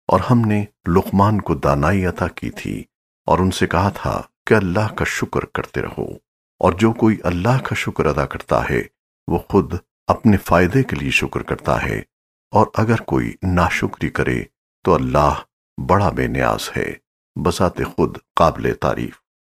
और हमने लुकमान को दानाई अता की थी और उनसे कहा था कि अल्लाह का शुक्र करते रहो, और जो कोई अल्लाह का शुक्र अदा करता है वो खुद अपने फायदे के लिए शुक्र करता है, और अगर कोई नाशुक्री करे तो अल्लाह बड़ा बेनियाज है, बसाते खुद काबिल तारीफ।